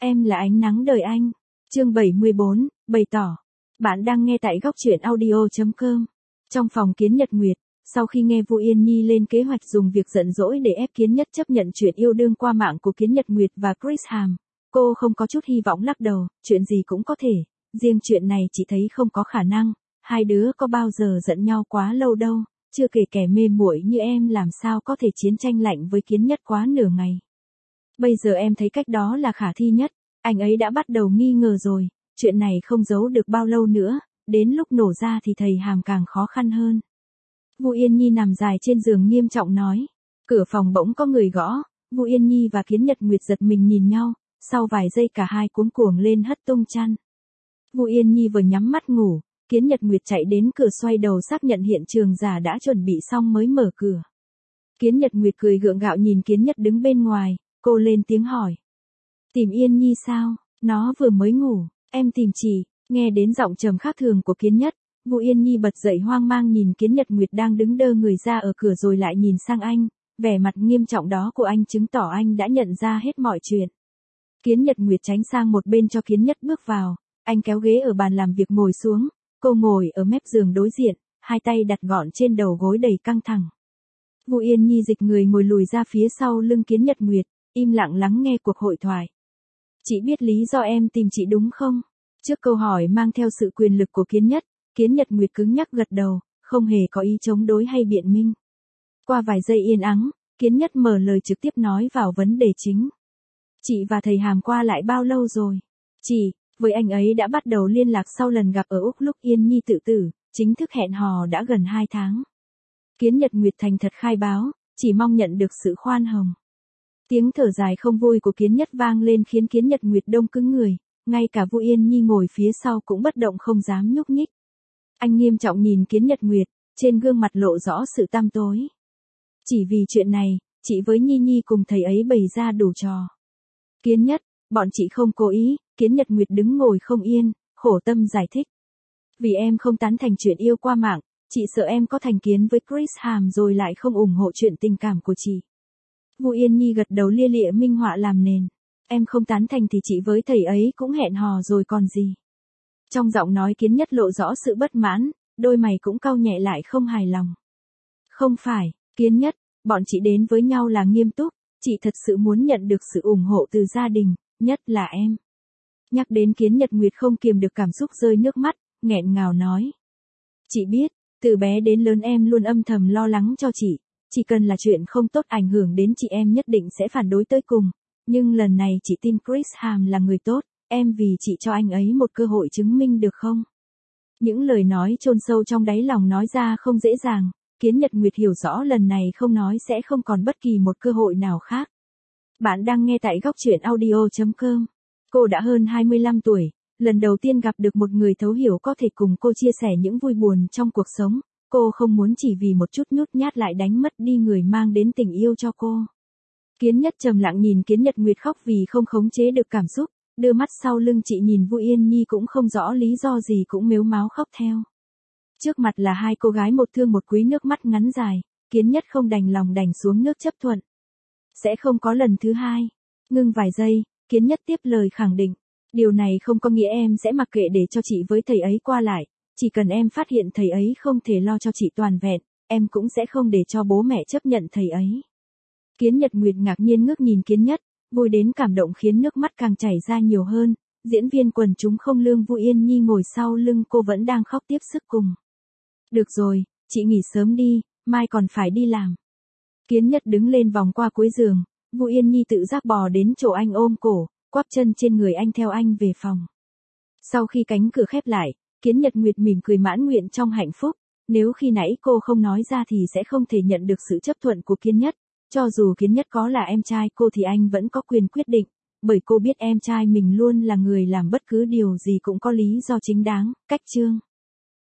Em là ánh nắng đời anh. Chương 74, bày tỏ. Bạn đang nghe tại góc truyện audio.com. Trong phòng Kiến Nhật Nguyệt, sau khi nghe Vu Yên Nhi lên kế hoạch dùng việc giận dỗi để ép Kiến Nhất chấp nhận chuyện yêu đương qua mạng của Kiến Nhật Nguyệt và Chris Hàm, cô không có chút hy vọng lắc đầu, chuyện gì cũng có thể, riêng chuyện này chị thấy không có khả năng, hai đứa có bao giờ giận nhau quá lâu đâu, chưa kể kẻ mê muội như em làm sao có thể chiến tranh lạnh với Kiến Nhất quá nửa ngày. Bây giờ em thấy cách đó là khả thi nhất, anh ấy đã bắt đầu nghi ngờ rồi, chuyện này không giấu được bao lâu nữa, đến lúc nổ ra thì thầy Hàm càng khó khăn hơn. Vu Yên Nhi nằm dài trên giường nghiêm trọng nói. Cửa phòng bỗng có người gõ, Vu Yên Nhi và Kiến Nhật Nguyệt giật mình nhìn nhau, sau vài giây cả hai cuống cuồng lên hất tung chăn. Vu Yên Nhi vừa nhắm mắt ngủ, Kiến Nhật Nguyệt chạy đến cửa xoay đầu xác nhận hiện trường giả đã chuẩn bị xong mới mở cửa. Kiến Nhật Nguyệt cười gượng gạo nhìn Kiến Nhất đứng bên ngoài, cô lên tiếng hỏi. Tìm Yên Nhi sao? Nó vừa mới ngủ, em tìm chị. Nghe đến giọng trầm khác thường của Kiến Nhất, Vu Yên Nhi bật dậy hoang mang nhìn Kiến Nhật Nguyệt đang đứng đơ người ra ở cửa rồi lại nhìn sang anh, vẻ mặt nghiêm trọng đó của anh chứng tỏ anh đã nhận ra hết mọi chuyện. Kiến Nhật Nguyệt tránh sang một bên cho Kiến Nhất bước vào, anh kéo ghế ở bàn làm việc ngồi xuống, cô ngồi ở mép giường đối diện, hai tay đặt gọn trên đầu gối đầy căng thẳng. Vu Yên Nhi dịch người ngồi lùi ra phía sau lưng Kiến Nhật Nguyệt, im lặng lắng nghe cuộc hội thoại. Chị biết lý do em tìm chị đúng không? Trước câu hỏi mang theo sự quyền lực của Kiến Nhất, Kiến Nhật Nguyệt cứng nhắc gật đầu, không hề có ý chống đối hay biện minh. Qua vài giây yên ắng, Kiến Nhất mở lời trực tiếp nói vào vấn đề chính. Chị và thầy Hàm qua lại bao lâu rồi? Chị, với anh ấy đã bắt đầu liên lạc sau lần gặp ở Úc lúc Yên Nhi tự tử, chính thức hẹn hò đã gần 2 tháng. Kiến Nhật Nguyệt thành thật khai báo, chỉ mong nhận được sự khoan hồng. Tiếng thở dài không vui của Kiến Nhất vang lên khiến Kiến Nhật Nguyệt đông cứng người, ngay cả Vu Yên Nhi ngồi phía sau cũng bất động không dám nhúc nhích. Anh nghiêm trọng nhìn Kiến Nhật Nguyệt, trên gương mặt lộ rõ sự tăm tối. Chỉ vì chuyện này, chị với Nhi Nhi cùng thầy ấy bày ra đủ trò. Kiến Nhất, bọn chị không cố ý. Kiến Nhật Nguyệt đứng ngồi không yên, khổ tâm giải thích. Vì em không tán thành chuyện yêu qua mạng, chị sợ em có thành kiến với Chris Hàm rồi lại không ủng hộ chuyện tình cảm của chị. Vu Yên Nhi gật đầu lia lịa minh họa làm nền. Em không tán thành thì chị với thầy ấy cũng hẹn hò rồi còn gì. Trong giọng nói Kiến Nhất lộ rõ sự bất mãn, đôi mày cũng cau nhẹ lại không hài lòng. Không phải, Kiến Nhất, bọn chị đến với nhau là nghiêm túc, chị thật sự muốn nhận được sự ủng hộ từ gia đình, nhất là em. Nhắc đến Kiến Nhật Nguyệt không kiềm được cảm xúc rơi nước mắt, nghẹn ngào nói. Chị biết, từ bé đến lớn em luôn âm thầm lo lắng cho chị, chỉ cần là chuyện không tốt ảnh hưởng đến chị em nhất định sẽ phản đối tới cùng. Nhưng lần này chị tin Chris Hàm là người tốt, em vì chị cho anh ấy một cơ hội chứng minh được không? Những lời nói chôn sâu trong đáy lòng nói ra không dễ dàng, Kiến Nhật Nguyệt hiểu rõ lần này không nói sẽ không còn bất kỳ một cơ hội nào khác. Bạn đang nghe tại góc truyện audio.com. Cô đã hơn 25 tuổi, lần đầu tiên gặp được một người thấu hiểu có thể cùng cô chia sẻ những vui buồn trong cuộc sống, cô không muốn chỉ vì một chút nhút nhát lại đánh mất đi người mang đến tình yêu cho cô. Kiến Nhất trầm lặng nhìn Kiến Nhật Nguyệt khóc vì không khống chế được cảm xúc, đưa mắt sau lưng chị nhìn Vu Yên Nhi cũng không rõ lý do gì cũng mếu máo khóc theo. Trước mặt là hai cô gái một thương một quý nước mắt ngắn dài, Kiến Nhất không đành lòng đành xuống nước chấp thuận. Sẽ không có lần thứ hai. Ngưng vài giây, Kiến Nhất tiếp lời khẳng định. Điều này không có nghĩa em sẽ mặc kệ để cho chị với thầy ấy qua lại, chỉ cần em phát hiện thầy ấy không thể lo cho chị toàn vẹn, em cũng sẽ không để cho bố mẹ chấp nhận thầy ấy. Kiến Nhật Nguyệt ngạc nhiên ngước nhìn Kiến Nhất, vui đến cảm động khiến nước mắt càng chảy ra nhiều hơn, diễn viên quần chúng không lương Vu Yên Nhi ngồi sau lưng cô vẫn đang khóc tiếp sức cùng. Được rồi, chị nghỉ sớm đi, mai còn phải đi làm. Kiến Nhất đứng lên vòng qua cuối giường, Vu Yên Nhi tự giác bò đến chỗ anh ôm cổ, quắp chân trên người anh theo anh về phòng. Sau khi cánh cửa khép lại, Kiến Nhật Nguyệt mỉm cười mãn nguyện trong hạnh phúc, nếu khi nãy cô không nói ra thì sẽ không thể nhận được sự chấp thuận của Kiến Nhất, cho dù Kiến Nhất có là em trai cô thì anh vẫn có quyền quyết định, bởi cô biết em trai mình luôn là người làm bất cứ điều gì cũng có lý do chính đáng, cách chương.